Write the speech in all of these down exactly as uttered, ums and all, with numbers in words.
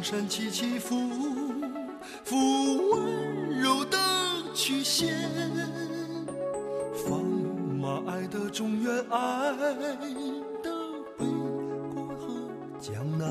山起起伏伏，温柔的曲线，放马爱的中原，爱的北国和江南。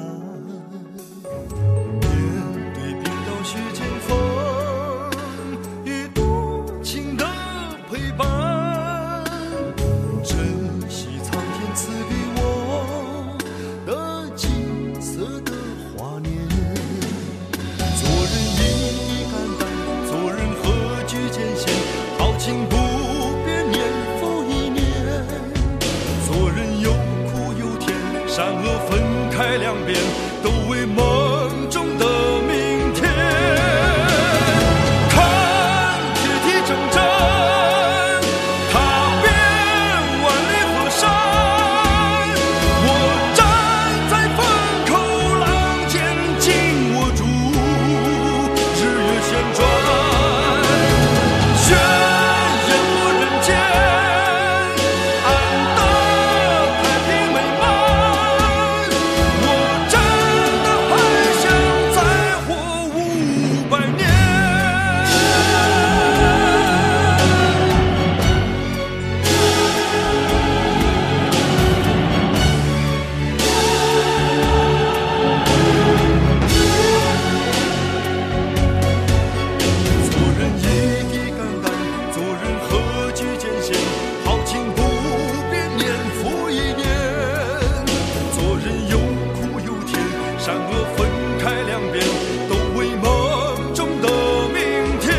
面对冰岛雪见风与多情的陪伴，珍惜苍天赐给我的金色的华年。做人一肝胆，做人何惧艰险，豪情不变，年复一年。做人有苦有甜，善恶分开两边，都为梦中的明天。看铁蹄铮铮，踏遍万里河山，我站在风口浪尖，紧握住日月旋转，宣言我人间安得太平美满。我站的还想再活五百年。做人一地肝胆，做人何惧艰险，豪情不变，年复一年。做人有苦有甜，善恶分开两边，都为梦中的明天。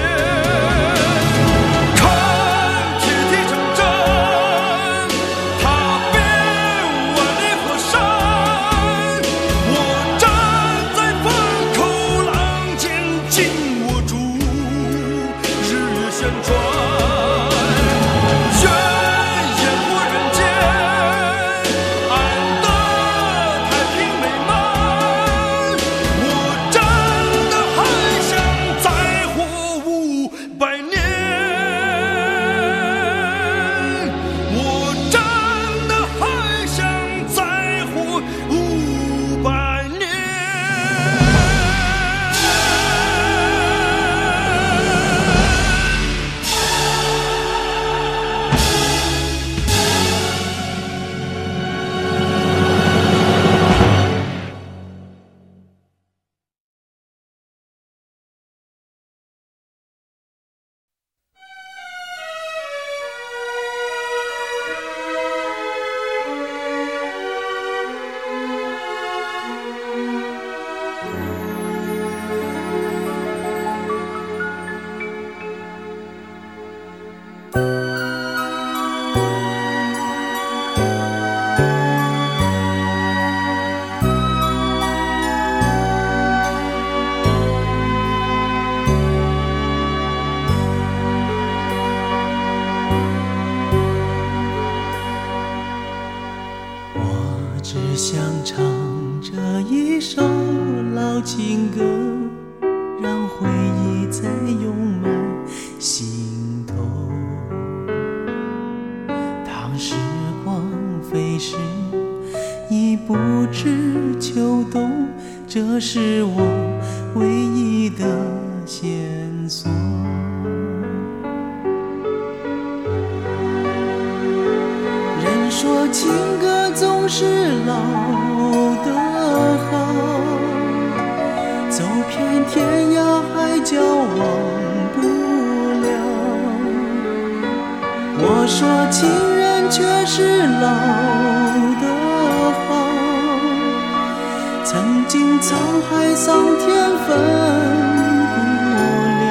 看铁蹄铮铮，踏遍万里河山，我站在风口浪尖，紧握住日月旋转，宣言我人间安得太平美满。我站的还想再活五百年，我站的还想再活五百年。 我只想唱这一首老情歌，让回忆再涌满心头。当时光飞逝，已不知秋冬，这是我唯一的线索。人说情歌总是老的好，走遍天涯海角忘不了。我说情人却是老的好，曾经沧海桑田分不了。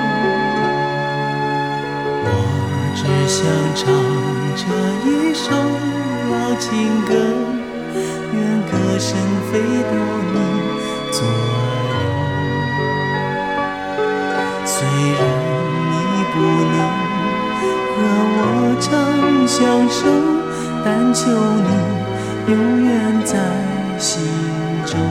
我只想唱这一首老情歌，愿歌声飞到你左右。虽然你不能和我长相守，但求你永远在心中。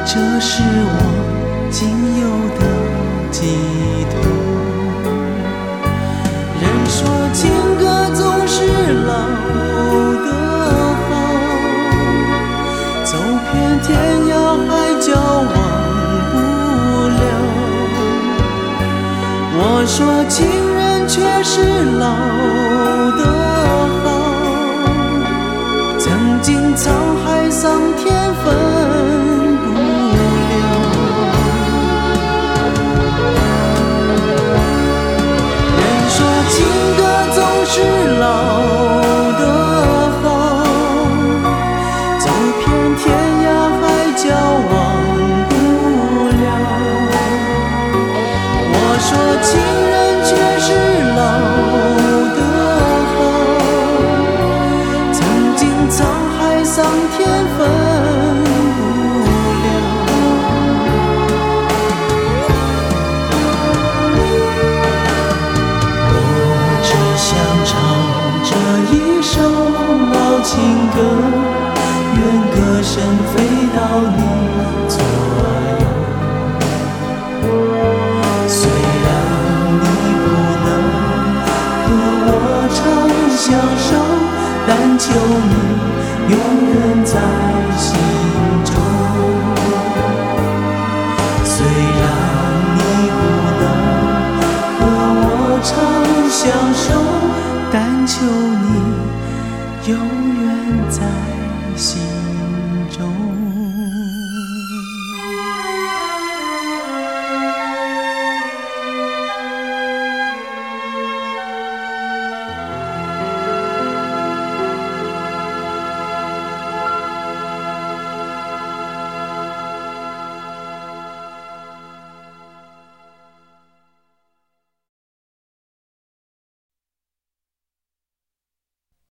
这是我仅有的寄托。人说情歌总是老的好，走遍天涯海角忘不了。我说情人却是老的好，曾经沧海桑田分是老的好，走遍天涯海角忘不了。我说情人却是老的好，曾经沧海桑田分不了。我只想唱这一首老情歌，愿歌声飞到你左右。虽然你不能和我长相守，但求你永远在心中。虽然你不能和我长相守，但求你永远在心。